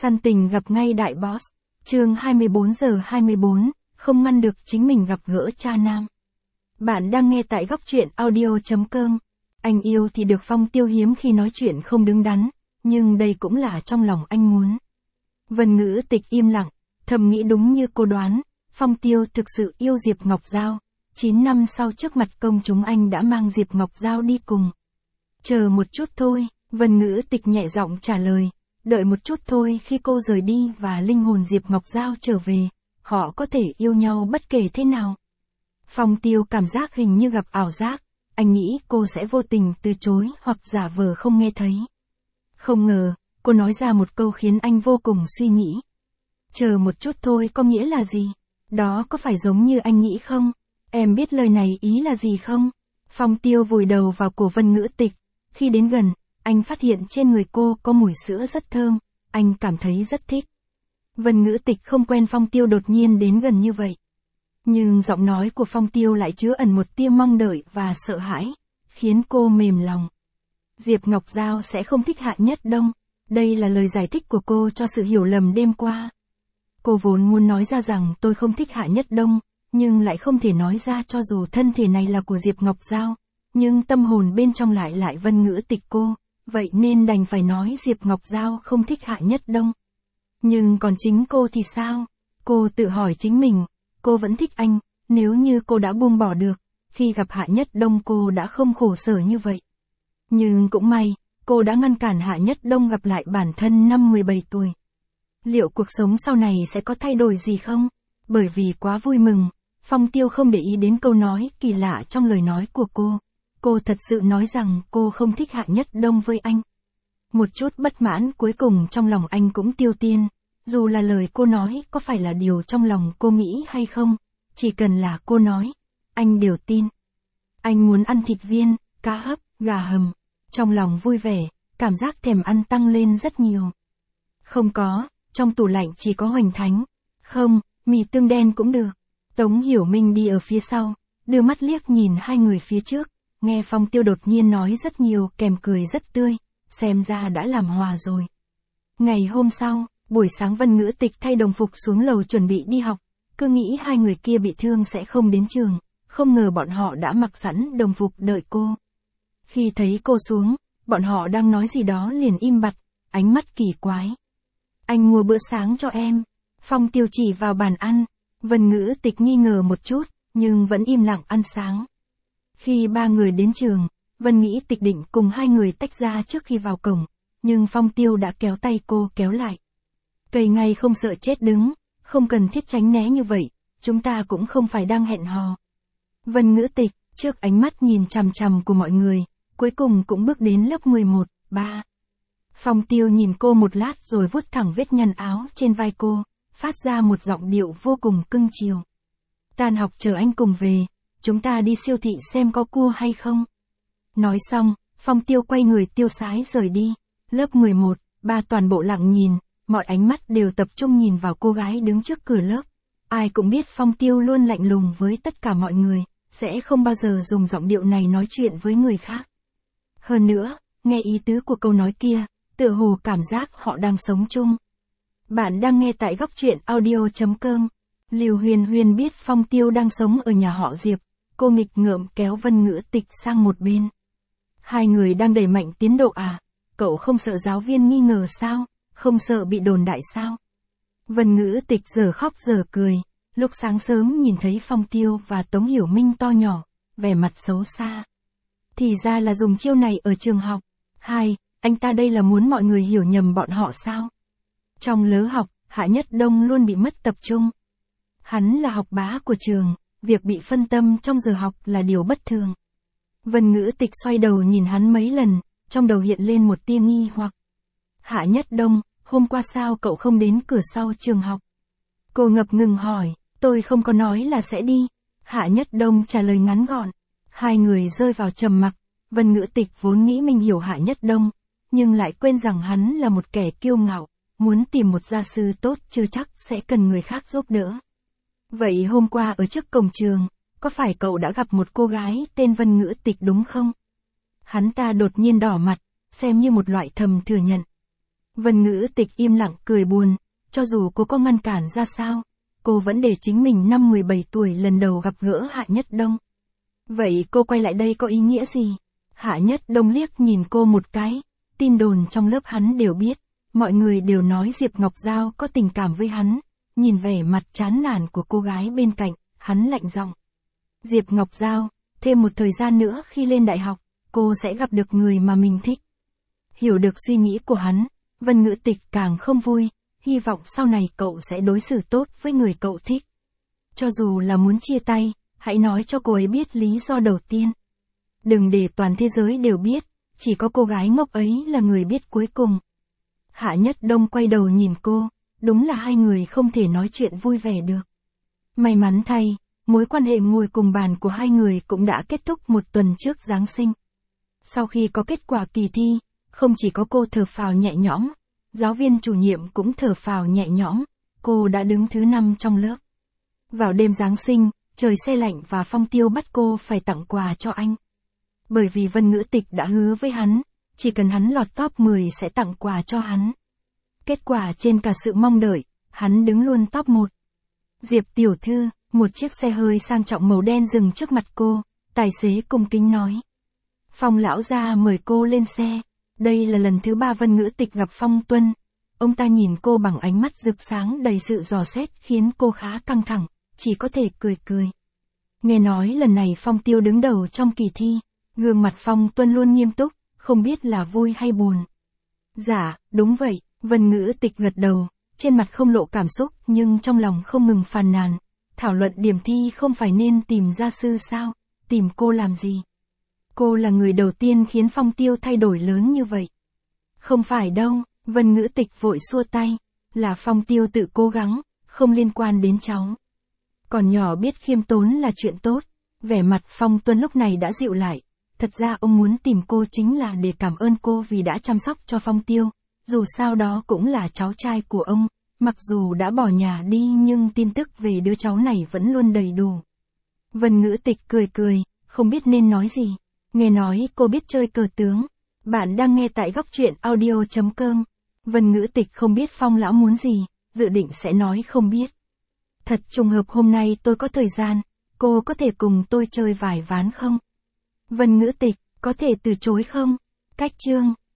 Săn tình gặp ngay đại boss. Chương 24:24, không ngăn được chính mình gặp gỡ cha nam. Bạn đang nghe tại góc truyện audio.com. Anh yêu thì được Phong Tiêu hiếm khi nói chuyện không đứng đắn, nhưng đây cũng là trong lòng anh muốn. Vân Ngữ Tịch im lặng, thầm nghĩ đúng như cô đoán, Phong Tiêu thực sự yêu Diệp Ngọc Giao. 9 năm sau trước mặt công chúng anh đã mang Diệp Ngọc Giao đi cùng. Chờ một chút thôi, Vân Ngữ Tịch nhẹ giọng trả lời. Đợi một chút thôi, khi cô rời đi và linh hồn Diệp Ngọc Giao trở về, họ có thể yêu nhau bất kể thế nào. Phong Tiêu cảm giác hình như gặp ảo giác, anh nghĩ cô sẽ vô tình từ chối hoặc giả vờ không nghe thấy. Không ngờ, cô nói ra một câu khiến anh vô cùng suy nghĩ. Chờ một chút thôi có nghĩa là gì? Đó có phải giống như anh nghĩ không? Em biết lời này ý là gì không? Phong Tiêu vùi đầu vào cổ Vân Ngữ Tịch. Khi đến gần, anh phát hiện trên người cô có mùi sữa rất thơm, anh cảm thấy rất thích. Vân Ngữ Tịch không quen Phong Tiêu đột nhiên đến gần như vậy. Nhưng giọng nói của Phong Tiêu lại chứa ẩn một tia mong đợi và sợ hãi, khiến cô mềm lòng. Diệp Ngọc Giao sẽ không thích Hạ Nhất Đông, đây là lời giải thích của cô cho sự hiểu lầm đêm qua. Cô vốn muốn nói ra rằng tôi không thích Hạ Nhất Đông, nhưng lại không thể nói ra cho dù thân thể này là của Diệp Ngọc Giao, nhưng tâm hồn bên trong lại Vân Ngữ Tịch cô, vậy nên đành phải nói Diệp Ngọc Giao không thích Hạ Nhất Đông. Nhưng còn chính cô thì sao? Cô tự hỏi chính mình, cô vẫn thích anh, nếu như cô đã buông bỏ được, khi gặp Hạ Nhất Đông cô đã không khổ sở như vậy. Nhưng cũng may, cô đã ngăn cản Hạ Nhất Đông gặp lại bản thân năm 17 tuổi. Liệu cuộc sống sau này sẽ có thay đổi gì không? Bởi vì quá vui mừng, Phong Tiêu không để ý đến câu nói kỳ lạ trong lời nói của cô. Cô thật sự nói rằng cô không thích Hạ Nhất Đông với anh. Một chút bất mãn cuối cùng trong lòng anh cũng tiêu tan, dù là lời cô nói có phải là điều trong lòng cô nghĩ hay không, chỉ cần là cô nói, anh đều tin. Anh muốn ăn thịt viên, cá hấp, gà hầm, trong lòng vui vẻ, cảm giác thèm ăn tăng lên rất nhiều. Không có, trong tủ lạnh chỉ có hoành thánh, không, mì tương đen cũng được. Tống Hiểu Minh đi ở phía sau, đưa mắt liếc nhìn hai người phía trước. Nghe Phong Tiêu đột nhiên nói rất nhiều kèm cười rất tươi, xem ra đã làm hòa rồi. Ngày hôm sau, buổi sáng Vân Ngữ Tịch thay đồng phục xuống lầu chuẩn bị đi học, cứ nghĩ hai người kia bị thương sẽ không đến trường, không ngờ bọn họ đã mặc sẵn đồng phục đợi cô. Khi thấy cô xuống, bọn họ đang nói gì đó liền im bặt, ánh mắt kỳ quái. Anh mua bữa sáng cho em. Phong Tiêu chỉ vào bàn ăn, Vân Ngữ Tịch nghi ngờ một chút, nhưng vẫn im lặng ăn sáng. Khi ba người đến trường, Vân Nghĩ Tịch định cùng hai người tách ra trước khi vào cổng, nhưng Phong Tiêu đã kéo tay cô kéo lại. Cây ngay không sợ chết đứng, không cần thiết tránh né như vậy, chúng ta cũng không phải đang hẹn hò. Vân Ngữ Tịch, trước ánh mắt nhìn chằm chằm của mọi người, cuối cùng cũng bước đến lớp 11, 3. Phong Tiêu nhìn cô một lát rồi vuốt thẳng vết nhăn áo trên vai cô, phát ra một giọng điệu vô cùng cưng chiều. Tan học chờ anh cùng về. Chúng ta đi siêu thị xem có cua hay không. Nói xong, Phong Tiêu quay người tiêu sái rời đi. Lớp 11, 3 toàn bộ lặng nhìn, mọi ánh mắt đều tập trung nhìn vào cô gái đứng trước cửa lớp. Ai cũng biết Phong Tiêu luôn lạnh lùng với tất cả mọi người, sẽ không bao giờ dùng giọng điệu này nói chuyện với người khác. Hơn nữa, nghe ý tứ của câu nói kia, tựa hồ cảm giác họ đang sống chung. Bạn đang nghe tại góc truyện audio.com. Lưu Huyền Huyền biết Phong Tiêu đang sống ở nhà họ Diệp. Cô nghịch ngợm kéo Vân Ngữ Tịch sang một bên. Hai người đang đẩy mạnh tiến độ à? Cậu không sợ giáo viên nghi ngờ sao? Không sợ bị đồn đại sao? Vân Ngữ Tịch giờ khóc giờ cười. Lúc sáng sớm nhìn thấy Phong Tiêu và Tống Hiểu Minh to nhỏ, vẻ mặt xấu xa. Thì ra là dùng chiêu này ở trường học. Anh ta đây là muốn mọi người hiểu nhầm bọn họ sao? Trong lớp học, Hạ Nhất Đông luôn bị mất tập trung. Hắn là học bá của trường. Việc bị phân tâm trong giờ học là điều bất thường. Vân Ngữ Tịch xoay đầu nhìn hắn mấy lần, trong đầu hiện lên một tia nghi hoặc. Hạ Nhất Đông, hôm qua sao cậu không đến cửa sau trường học? Cô ngập ngừng hỏi, tôi không có nói là sẽ đi. Hạ Nhất Đông trả lời ngắn gọn. Hai người rơi vào trầm mặc. Vân Ngữ Tịch vốn nghĩ mình hiểu Hạ Nhất Đông, nhưng lại quên rằng hắn là một kẻ kiêu ngạo, muốn tìm một gia sư tốt chưa chắc sẽ cần người khác giúp đỡ. Vậy hôm qua ở trước cổng trường, có phải cậu đã gặp một cô gái tên Vân Ngữ Tịch đúng không? Hắn ta đột nhiên đỏ mặt, xem như một loại thầm thừa nhận. Vân Ngữ Tịch im lặng cười buồn, cho dù cô có ngăn cản ra sao, cô vẫn để chính mình năm 17 tuổi lần đầu gặp gỡ Hạ Nhất Đông. Vậy cô quay lại đây có ý nghĩa gì? Hạ Nhất Đông liếc nhìn cô một cái, tin đồn trong lớp hắn đều biết, mọi người đều nói Diệp Ngọc Giao có tình cảm với hắn, nhìn vẻ mặt chán nản của cô gái bên cạnh, hắn lạnh giọng. Diệp Ngọc Giao, thêm một thời gian nữa khi lên đại học, cô sẽ gặp được người mà mình thích. Hiểu được suy nghĩ của hắn, Vân Ngữ Tịch càng không vui, hy vọng sau này cậu sẽ đối xử tốt với người cậu thích. Cho dù là muốn chia tay, hãy nói cho cô ấy biết lý do đầu tiên. Đừng để toàn thế giới đều biết, chỉ có cô gái ngốc ấy là người biết cuối cùng. Hạ Nhất Đông quay đầu nhìn cô, đúng là hai người không thể nói chuyện vui vẻ được. May mắn thay, mối quan hệ ngồi cùng bàn của hai người cũng đã kết thúc một tuần trước Giáng sinh. Sau khi có kết quả kỳ thi, không chỉ có cô thở phào nhẹ nhõm, giáo viên chủ nhiệm cũng thở phào nhẹ nhõm, cô đã đứng thứ 5 trong lớp. Vào đêm Giáng sinh, trời se lạnh và Phong Tiêu bắt cô phải tặng quà cho anh. Bởi vì Vân Ngữ Tịch đã hứa với hắn, chỉ cần hắn lọt top 10 sẽ tặng quà cho hắn. Kết quả trên cả sự mong đợi, hắn đứng luôn top 1. Diệp tiểu thư, một chiếc xe hơi sang trọng màu đen dừng trước mặt cô, tài xế cung kính nói. Phong lão gia mời cô lên xe. Đây là lần thứ 3 Vân Ngữ Tịch gặp Phong Tuân. Ông ta nhìn cô bằng ánh mắt rực sáng đầy sự dò xét khiến cô khá căng thẳng, chỉ có thể cười cười. Nghe nói lần này Phong Tiêu đứng đầu trong kỳ thi, gương mặt Phong Tuân luôn nghiêm túc, không biết là vui hay buồn. Dạ, đúng vậy, Vân Ngữ Tịch gật đầu, trên mặt không lộ cảm xúc nhưng trong lòng không ngừng phàn nàn. Thảo luận điểm thi không phải nên tìm gia sư sao, tìm cô làm gì? Cô là người đầu tiên khiến Phong Tiêu thay đổi lớn như vậy. Không phải đâu, Vân Ngữ Tịch vội xua tay, là Phong Tiêu tự cố gắng, không liên quan đến cháu. Còn nhỏ biết khiêm tốn là chuyện tốt, vẻ mặt Phong Tuân lúc này đã dịu lại. Thật ra ông muốn tìm cô chính là để cảm ơn cô vì đã chăm sóc cho Phong Tiêu, dù sao đó cũng là cháu trai của ông, mặc dù đã bỏ nhà đi nhưng tin tức về đứa cháu này vẫn luôn đầy đủ. Vân Ngữ Tịch cười cười, không biết nên nói gì. Nghe nói cô biết chơi cờ tướng. Bạn đang nghe tại góc truyện audio.com. Vân Ngữ Tịch không biết Phong lão muốn gì, dự định sẽ nói không biết. Thật trùng hợp hôm nay tôi có thời gian, cô có thể cùng tôi chơi vài ván không? Vân Ngữ Tịch, có thể từ chối không? Cách chương.